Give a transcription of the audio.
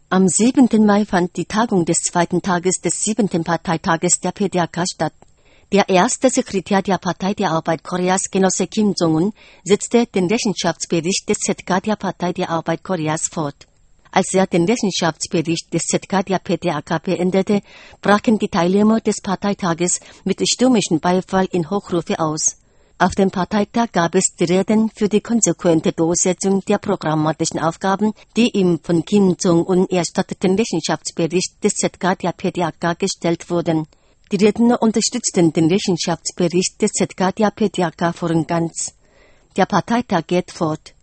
Am 7. Mai fand die Tagung des zweiten Tages des 7. Parteitages der PDAK statt. Der erste Sekretär der Partei der Arbeit Koreas, Genosse Kim Jong-un, setzte den Rechenschaftsbericht des ZK der Partei der Arbeit Koreas fort. Als er den Rechenschaftsbericht des ZK der PDAK beendete, brachen die Teilnehmer des Parteitages mit stürmischem Beifall in Hochrufe aus. Auf dem Parteitag gab es die Reden für die konsequente Durchsetzung der programmatischen Aufgaben, die im von Kim Jong-un erstatteten Rechenschaftsbericht des ZK der PDAK gestellt wurden. Die Redner unterstützten den Rechenschaftsbericht des ZK der PDAK voll und ganz. Der Parteitag geht fort.